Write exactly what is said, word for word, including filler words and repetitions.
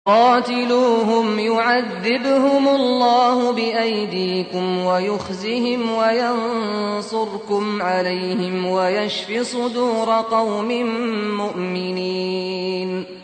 قَاتِلُوهُمْ يُعَذِّبْهُمُ اللَّهُ بِأَيْدِيكُمْ وَيُخْزِهِمْ وَيَنصُرْكُمْ عَلَيْهِمْ وَيَشْفِ صُدُورَ قَوْمٍ مُّؤْمِنِينَ